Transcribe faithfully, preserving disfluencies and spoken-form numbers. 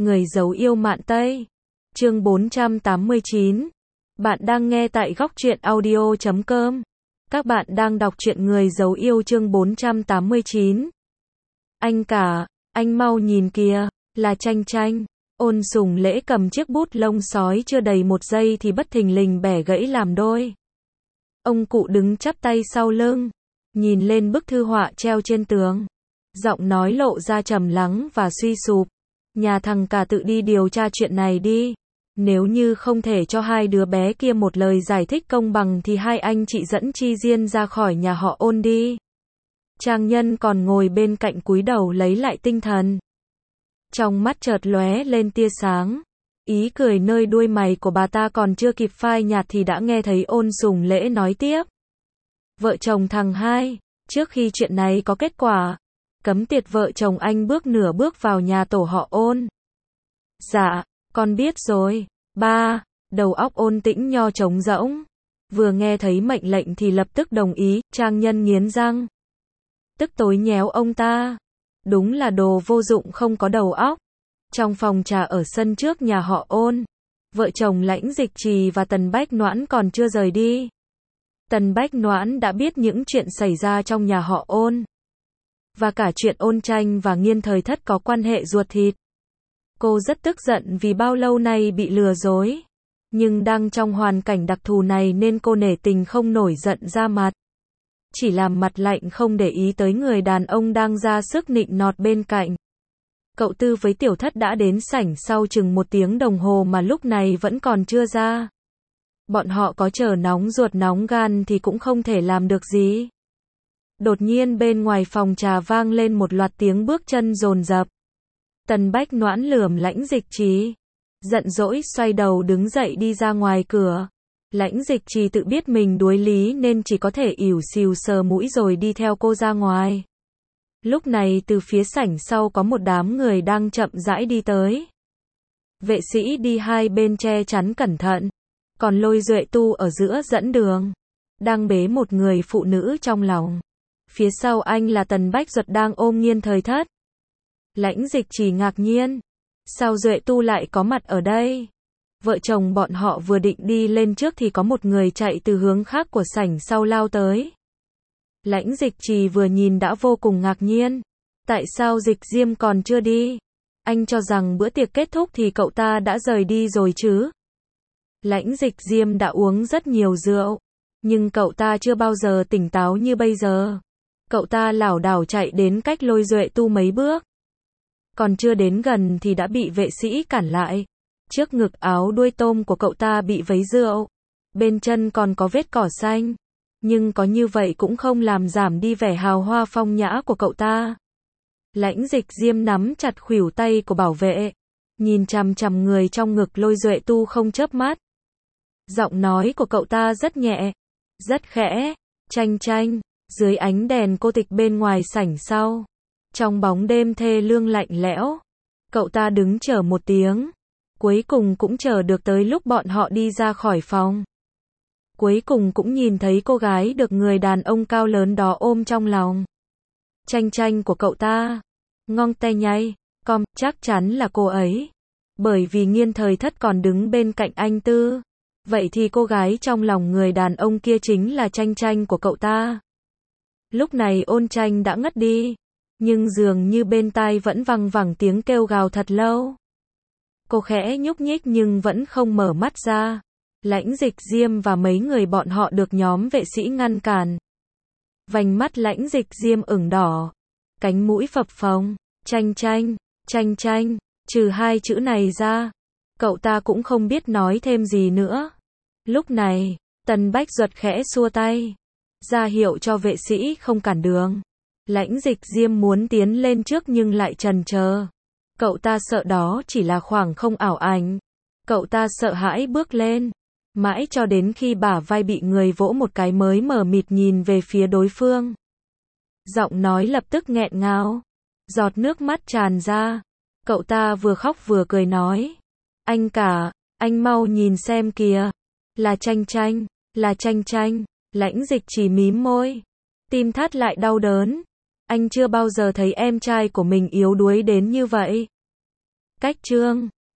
Người giấu yêu mạn Tây. Chương bốn trăm tám mươi chín. Bạn đang nghe tại góc truyện audio chấm com. Các bạn đang đọc truyện Người giấu yêu chương bốn trăm tám mươi chín. Anh cả, anh mau nhìn kìa, là Chanh Chanh. Ôn Sùng Lễ cầm chiếc bút lông sói chưa đầy một giây thì bất thình lình bẻ gãy làm đôi. Ông cụ đứng chắp tay sau lưng, nhìn lên bức thư họa treo trên tường. Giọng nói lộ ra trầm lắng và suy sụp. Nhà thằng cả tự đi điều tra chuyện này đi. Nếu như không thể cho hai đứa bé kia một lời giải thích công bằng thì hai anh chị dẫn Chi Diên ra khỏi nhà họ Ôn đi. Trang Nhân còn ngồi bên cạnh cúi đầu lấy lại tinh thần. Trong mắt chợt lóe lên tia sáng. Ý cười nơi đuôi mày của bà ta còn chưa kịp phai nhạt thì đã nghe thấy Ôn Sùng Lễ nói tiếp. Vợ chồng thằng hai, trước khi chuyện này có kết quả, cấm tiệt vợ chồng anh bước nửa bước vào nhà tổ họ Ôn. Dạ, con biết rồi, ba. Đầu óc Ôn Tĩnh Nho trống rỗng. Vừa nghe thấy mệnh lệnh thì lập tức đồng ý. Trang Nhân nghiến răng, tức tối nhéo ông ta. Đúng là đồ vô dụng không có đầu óc. Trong phòng trà ở sân trước nhà họ Ôn, vợ chồng Lãnh Dịch Trì và Tần Bách Noãn còn chưa rời đi. Tần Bách Noãn đã biết những chuyện xảy ra trong nhà họ Ôn, và cả chuyện Ôn Tranh và Nghiên Thời Thất có quan hệ ruột thịt. Cô rất tức giận vì bao lâu nay bị lừa dối. Nhưng đang trong hoàn cảnh đặc thù này nên cô nể tình không nổi giận ra mặt. Chỉ làm mặt lạnh không để ý tới người đàn ông đang ra sức nịnh nọt bên cạnh. Cậu Tư với Tiểu Thất đã đến sảnh sau chừng một tiếng đồng hồ mà lúc này vẫn còn chưa ra. Bọn họ có chờ nóng ruột nóng gan thì cũng không thể làm được gì. Đột nhiên bên ngoài phòng trà vang lên một loạt tiếng bước chân dồn dập. Tần Bách Noãn lườm Lãnh Dịch Trì, giận dỗi xoay đầu đứng dậy đi ra ngoài cửa. Lãnh Dịch Trì tự biết mình đuối lý nên chỉ có thể ỉu xìu sờ mũi rồi đi theo cô ra ngoài. Lúc này từ phía sảnh sau có một đám người đang chậm rãi đi tới. Vệ sĩ đi hai bên che chắn cẩn thận, còn Lôi Duệ Tu ở giữa dẫn đường, đang bế một người phụ nữ trong lòng. Phía sau anh là Tần Bách Duật đang ôm Nghiên Thời Thất. Lãnh Dịch Trì ngạc nhiên, sao Duệ Tu lại có mặt ở đây? Vợ chồng bọn họ vừa định đi lên trước thì có một người chạy từ hướng khác của sảnh sau lao tới. Lãnh Dịch Trì vừa nhìn đã vô cùng ngạc nhiên. Tại sao Dịch Diêm còn chưa đi? Anh cho rằng bữa tiệc kết thúc thì cậu ta đã rời đi rồi chứ? Lãnh Dịch Diêm đã uống rất nhiều rượu, nhưng cậu ta chưa bao giờ tỉnh táo như bây giờ. Cậu ta lảo đảo chạy đến cách Lôi Duệ Tu mấy bước. Còn chưa đến gần thì đã bị vệ sĩ cản lại. Trước ngực áo đuôi tôm của cậu ta bị vấy rượu. Bên chân còn có vết cỏ xanh. Nhưng có như vậy cũng không làm giảm đi vẻ hào hoa phong nhã của cậu ta. Lãnh Dịch Diêm nắm chặt khuỷu tay của bảo vệ, nhìn chằm chằm người trong ngực Lôi Duệ Tu không chớp mắt. Giọng nói của cậu ta rất nhẹ, rất khẽ. Chanh Chanh. Dưới ánh đèn cô tịch bên ngoài sảnh sau, trong bóng đêm thê lương lạnh lẽo, cậu ta đứng chờ một tiếng. Cuối cùng cũng chờ được tới lúc bọn họ đi ra khỏi phòng. Cuối cùng cũng nhìn thấy cô gái được người đàn ông cao lớn đó ôm trong lòng. Chanh Chanh của cậu ta. Ngong tay nhay, com, chắc chắn là cô ấy. Bởi vì Nghiên Thời Thất còn đứng bên cạnh anh Tư. Vậy thì cô gái trong lòng người đàn ông kia chính là Chanh Chanh của cậu ta. Lúc này Ôn Tranh đã ngất đi, nhưng dường như bên tai vẫn văng vẳng tiếng kêu gào thật lâu. Cô khẽ nhúc nhích nhưng vẫn không mở mắt ra. Lãnh Dịch Diêm và mấy người bọn họ được nhóm vệ sĩ ngăn cản. Vành mắt Lãnh Dịch Diêm ửng đỏ, cánh mũi phập phồng. Chanh Chanh, Chanh Chanh, trừ hai chữ này ra, cậu ta cũng không biết nói thêm gì nữa. Lúc này, Tần Bách Duật khẽ xua tay, ra hiệu cho vệ sĩ không cản đường. Lãnh Dịch Diêm muốn tiến lên trước nhưng lại chần chờ. Cậu ta sợ đó chỉ là khoảng không ảo ảnh. Cậu ta sợ hãi bước lên, mãi cho đến khi bả vai bị người vỗ một cái mới mờ mịt nhìn về phía đối phương. Giọng nói lập tức nghẹn ngào, giọt nước mắt tràn ra. Cậu ta vừa khóc vừa cười nói, anh cả, anh mau nhìn xem kìa, là Chanh Chanh, là Chanh Chanh. Lãnh Dịch Trì mím môi, tim thắt lại đau đớn. Anh chưa bao giờ thấy em trai của mình yếu đuối đến như vậy. Cách chương